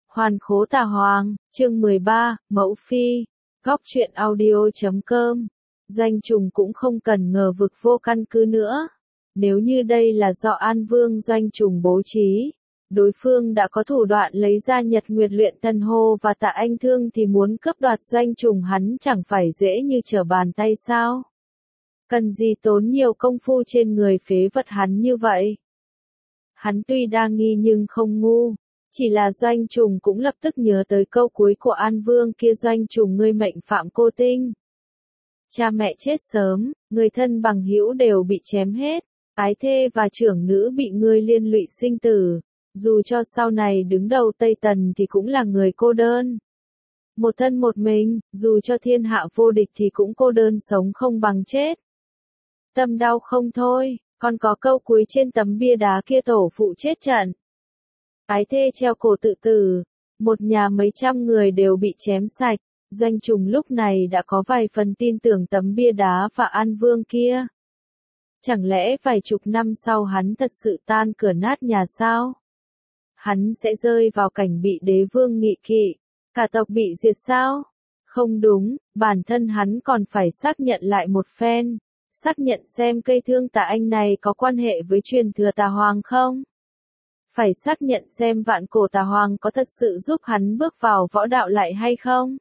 Hoàn khố tà hoàng, chương 13, Mẫu Phi, góc truyện audio.com. Doanh Trùng cũng không cần ngờ vực vô căn cứ nữa. Nếu như đây là do An Vương Doanh Trùng bố trí, đối phương đã có thủ đoạn lấy ra Nhật Nguyệt Luyện Thần Hồ và Tạ Anh Thương thì muốn cướp đoạt Doanh Trùng hắn chẳng phải dễ như trở bàn tay sao? Cần gì tốn nhiều công phu trên người phế vật hắn như vậy? Hắn tuy đa nghi nhưng không ngu. Chỉ là Doanh Trùng cũng lập tức nhớ tới câu cuối của An Vương kia: Doanh Trùng ngươi mệnh phạm cô tinh. Cha mẹ chết sớm, người thân bằng hữu đều bị chém hết, ái thê và trưởng nữ bị ngươi liên lụy sinh tử. Dù cho sau này đứng đầu Tây Tần thì cũng là người cô đơn. Một thân một mình, dù cho thiên hạ vô địch thì cũng cô đơn sống không bằng chết. Tâm đau không thôi, còn có câu cuối trên tấm bia đá kia: tổ phụ chết trận. Ái thê treo cổ tự tử, một nhà mấy trăm người đều bị chém sạch. Doanh Trùng lúc này đã có vài phần tin tưởng tấm bia đá và An Vương kia. Chẳng lẽ vài chục năm sau hắn thật sự tan cửa nát nhà sao? Hắn sẽ rơi vào cảnh bị đế vương nghị kỵ, cả tộc bị diệt sao? Không đúng, bản thân hắn còn phải xác nhận lại một phen, xác nhận xem cây thương Tạ Anh này có quan hệ với truyền thừa Tà Hoàng không? Phải xác nhận xem vạn cổ Tà Hoàng có thật sự giúp hắn bước vào võ đạo lại hay không?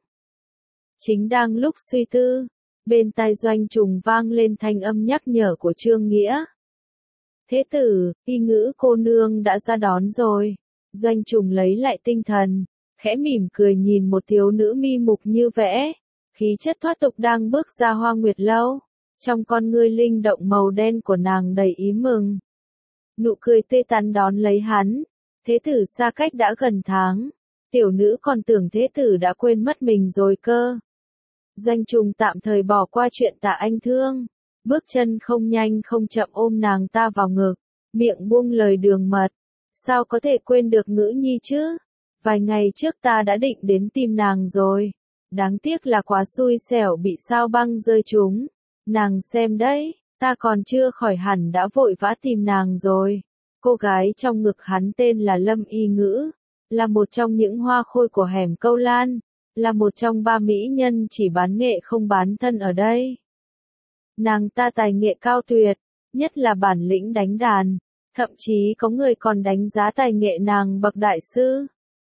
Chính đang lúc suy tư, bên tai Doanh Trùng vang lên thanh âm nhắc nhở của Trương Nghĩa. Thế tử, y ngữ cô nương đã ra đón rồi. Doanh Trùng lấy lại tinh thần, khẽ mỉm cười nhìn một thiếu nữ mi mục như vẽ, khí chất thoát tục đang bước ra Hoa Nguyệt Lâu. Trong con ngươi linh động màu đen của nàng đầy ý mừng. Nụ cười tươi tắn đón lấy hắn. Thế tử xa cách đã gần tháng, tiểu nữ còn tưởng thế tử đã quên mất mình rồi cơ. Doanh Trùng tạm thời bỏ qua chuyện Tạ Anh Thương, bước chân không nhanh không chậm ôm nàng ta vào ngực, miệng buông lời đường mật. Sao có thể quên được Ngữ Nhi chứ? Vài ngày trước ta đã định đến tìm nàng rồi. Đáng tiếc là quá xui xẻo bị sao băng rơi trúng. Nàng xem đấy, ta còn chưa khỏi hẳn đã vội vã tìm nàng rồi. Cô gái trong ngực hắn tên là Lâm Y Ngữ, là một trong những hoa khôi của hẻm Câu Lan, là một trong ba mỹ nhân chỉ bán nghệ không bán thân ở đây. Nàng ta tài nghệ cao tuyệt, nhất là bản lĩnh đánh đàn, thậm chí có người còn đánh giá tài nghệ nàng bậc đại sư.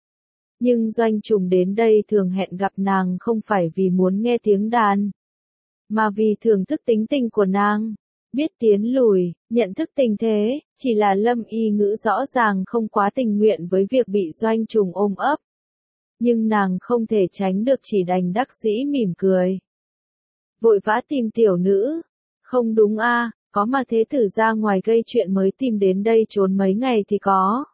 Nhưng Doanh Trùng đến đây thường hẹn gặp nàng không phải vì muốn nghe tiếng đàn, mà vì thưởng thức tính tình của nàng, biết tiến lùi, nhận thức tình thế. Chỉ là Lâm Y Ngữ rõ ràng không quá tình nguyện với việc bị Doanh Trùng ôm ấp. Nhưng nàng không thể tránh được chỉ đành đắc dĩ mỉm cười. Vội vã tìm tiểu nữ? Không đúng a, có mà thế tử ra ngoài gây chuyện mới tìm đến đây trốn mấy ngày thì có.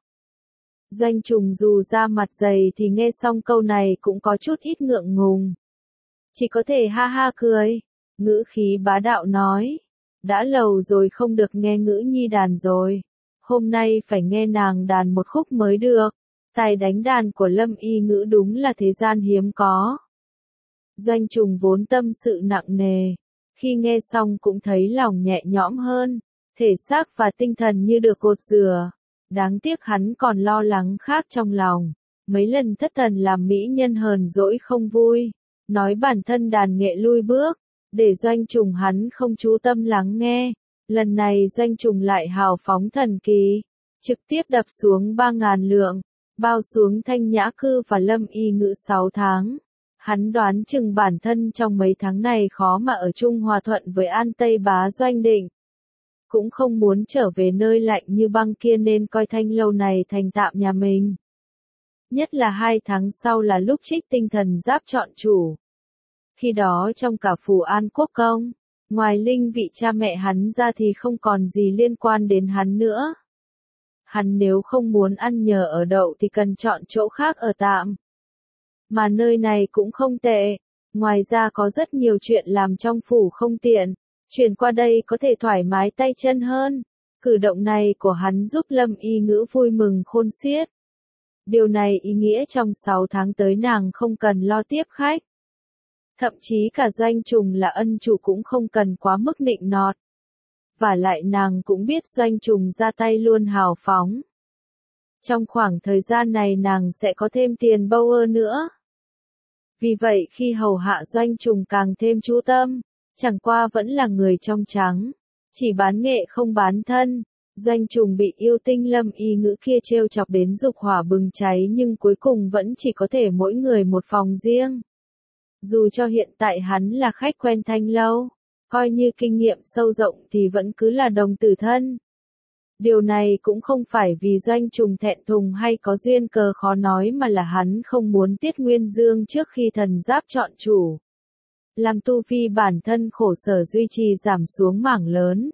Doanh Trùng dù ra mặt dày thì nghe xong câu này cũng có chút ít ngượng ngùng. Chỉ có thể ha ha cười, ngữ khí bá đạo nói. Đã lâu rồi không được nghe Ngữ Nhi đàn rồi. Hôm nay phải nghe nàng đàn một khúc mới được. Tài đánh đàn của Lâm Y Ngữ đúng là thế gian hiếm có. Doanh Trùng vốn tâm sự nặng nề, khi nghe xong cũng thấy lòng nhẹ nhõm hơn, thể xác và tinh thần như được gột rửa. Đáng tiếc hắn còn lo lắng khác trong lòng, mấy lần thất thần làm mỹ nhân hờn dỗi không vui, nói bản thân đàn nghệ lui bước, để Doanh Trùng hắn không chú tâm lắng nghe. Lần này Doanh Trùng lại hào phóng thần kỳ, trực tiếp đập xuống 3.000 lượng, bao xuống Thanh Nhã Cư và Lâm Y Ngữ 6 tháng. Hắn đoán chừng bản thân trong mấy tháng này khó mà ở chung hòa thuận với An Tây bá Doanh Định. Cũng không muốn trở về nơi lạnh như băng kia nên coi Thanh Lâu này thành tạm nhà mình. Nhất là 2 tháng sau là lúc Trích Tinh Thần Giáp chọn chủ. Khi đó trong cả phủ An Quốc Công, ngoài linh vị cha mẹ hắn ra thì không còn gì liên quan đến hắn nữa. Hắn nếu không muốn ăn nhờ ở đậu thì cần chọn chỗ khác ở tạm. Mà nơi này cũng không tệ, ngoài ra có rất nhiều chuyện làm trong phủ không tiện, chuyển qua đây có thể thoải mái tay chân hơn. Cử động này của hắn giúp Lâm Y Ngữ vui mừng khôn xiết. Điều này ý nghĩa trong 6 tháng tới nàng không cần lo tiếp khách. Thậm chí cả Doanh Trùng là ân chủ cũng không cần quá mức nịnh nọt. Và lại nàng cũng biết Doanh Trùng ra tay luôn hào phóng. Trong khoảng thời gian này nàng sẽ có thêm tiền Bauer nữa. Vì vậy khi hầu hạ Doanh Trùng càng thêm chú tâm, chẳng qua vẫn là người trong trắng, chỉ bán nghệ không bán thân. Doanh Trùng bị yêu tinh Lâm Y Ngữ kia trêu chọc đến dục hỏa bừng cháy nhưng cuối cùng vẫn chỉ có thể mỗi người một phòng riêng. Dù cho hiện tại hắn là khách quen thanh lâu, coi như kinh nghiệm sâu rộng thì vẫn cứ là đồng tử thân. Điều này cũng không phải vì Doanh Trùng thẹn thùng hay có duyên cớ khó nói mà là hắn không muốn tiết nguyên dương trước khi thần giáp chọn chủ. Làm tu vi bản thân khổ sở duy trì giảm xuống mảng lớn.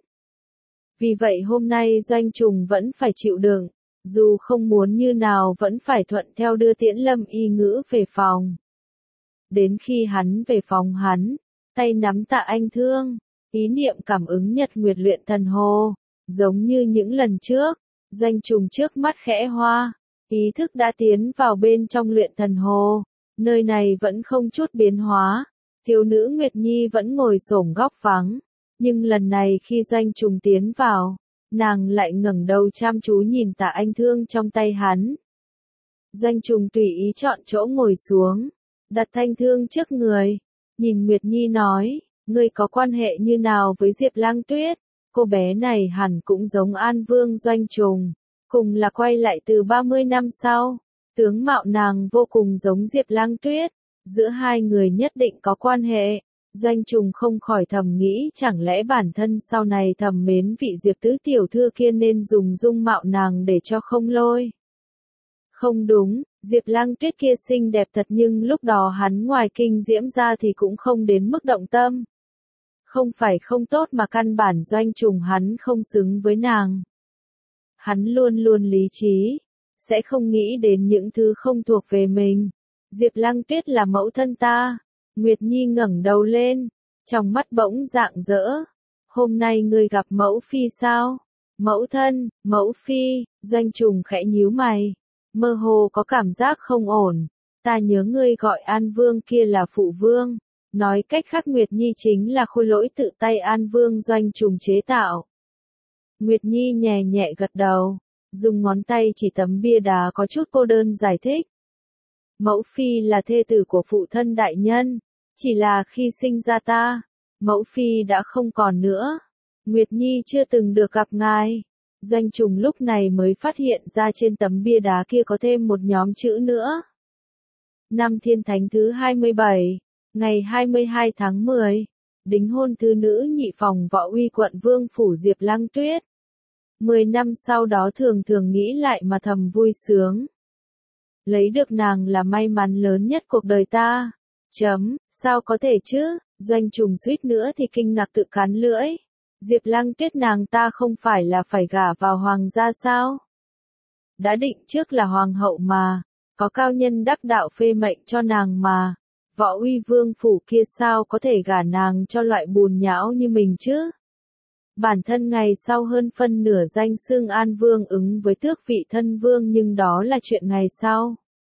Vì vậy hôm nay Doanh Trùng vẫn phải chịu đựng, dù không muốn như nào vẫn phải thuận theo đưa tiễn Lâm Y Ngữ về phòng. Đến khi hắn về phòng hắn, tay nắm Tạ Anh Thương, ý niệm cảm ứng nhật nguyệt luyện thần hồ, giống như những lần trước, Doanh Trùng trước mắt khẽ hoa, ý thức đã tiến vào bên trong luyện thần hồ, nơi này vẫn không chút biến hóa, thiếu nữ Nguyệt Nhi vẫn ngồi xổm góc vắng, nhưng lần này khi Doanh Trùng tiến vào, nàng lại ngẩng đầu chăm chú nhìn Tạ Anh Thương trong tay hắn. Doanh Trùng tùy ý chọn chỗ ngồi xuống, đặt thanh thương trước người, nhìn Nguyệt Nhi nói, ngươi có quan hệ như nào với Diệp Lang Tuyết? Cô bé này hẳn cũng giống An Vương Doanh Trùng, cùng là quay lại từ 30 năm sau, tướng mạo nàng vô cùng giống Diệp Lang Tuyết, giữa hai người nhất định có quan hệ. Doanh Trùng không khỏi thầm nghĩ chẳng lẽ bản thân sau này thầm mến vị Diệp tứ tiểu thư kia nên dùng dung mạo nàng để cho không lôi. Không đúng, Diệp Lang Tuyết kia xinh đẹp thật nhưng lúc đó hắn ngoài kinh diễm ra thì cũng không đến mức động tâm. Không phải không tốt mà căn bản Doanh Trùng hắn không xứng với nàng. Hắn luôn luôn lý trí, sẽ không nghĩ đến những thứ không thuộc về mình. Diệp Lang Tuyết là mẫu thân ta. Nguyệt Nhi ngẩng đầu lên, trong mắt bỗng rạng rỡ. Hôm nay ngươi gặp mẫu phi sao? Mẫu thân, mẫu phi, Doanh Trùng khẽ nhíu mày. Mơ hồ có cảm giác không ổn. Ta nhớ ngươi gọi An Vương kia là phụ vương. Nói cách khác Nguyệt Nhi chính là khôi lỗi tự tay An Vương Doanh Trùng chế tạo. Nguyệt Nhi nhẹ nhẹ gật đầu, dùng ngón tay chỉ tấm bia đá có chút cô đơn giải thích. Mẫu phi là thê tử của phụ thân đại nhân, chỉ là khi sinh ra ta, mẫu phi đã không còn nữa. Nguyệt Nhi chưa từng được gặp ngài. Doanh Trùng lúc này mới phát hiện ra trên tấm bia đá kia có thêm một nhóm chữ nữa. Năm Thiên Thánh thứ 27, ngày 22 tháng 10, đính hôn thư nữ nhị phòng Võ Uy quận Vương phủ Diệp Lang Tuyết. 10 năm sau đó thường thường nghĩ lại mà thầm vui sướng. Lấy được nàng là may mắn lớn nhất cuộc đời ta. Sao có thể chứ? Doanh Trùng suýt nữa thì kinh ngạc tự cắn lưỡi. Diệp Lang Tuyết nàng ta không phải là phải gả vào hoàng gia sao? Đã định trước là hoàng hậu mà, có cao nhân đắc đạo phê mệnh cho nàng mà. Võ Uy Vương phủ kia sao có thể gả nàng cho loại bùn nhão như mình chứ? Bản thân ngày sau hơn phân nửa danh xưng An Vương ứng với tước vị thân vương nhưng đó là chuyện ngày sau.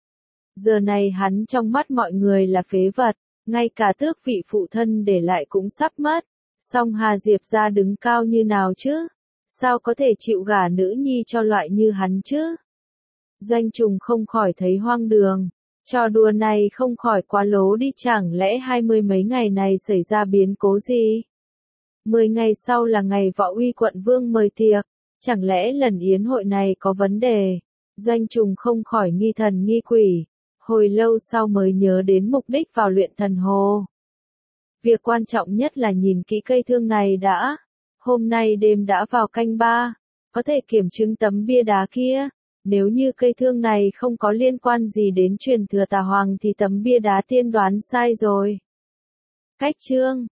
Giờ này hắn trong mắt mọi người là phế vật, ngay cả tước vị phụ thân để lại cũng sắp mất. Song Hà Diệp ra đứng cao như nào chứ? Sao có thể chịu gả nữ nhi cho loại như hắn chứ? Doanh Trùng không khỏi thấy hoang đường. Trò đùa này không khỏi quá lố đi, chẳng lẽ 20 mấy ngày này xảy ra biến cố gì? 10 ngày sau là ngày Võ Uy quận Vương mời tiệc, chẳng lẽ lần yến hội này có vấn đề? Doanh Trùng không khỏi nghi thần nghi quỷ, hồi lâu sau mới nhớ đến mục đích vào luyện thần hồ. Việc quan trọng nhất là nhìn kỹ cây thương này đã. Hôm nay đêm đã vào canh 3, có thể kiểm chứng tấm bia đá kia. Nếu như cây thương này không có liên quan gì đến truyền thừa Tà Hoàng thì tấm bia đá tiên đoán sai rồi. Cách chương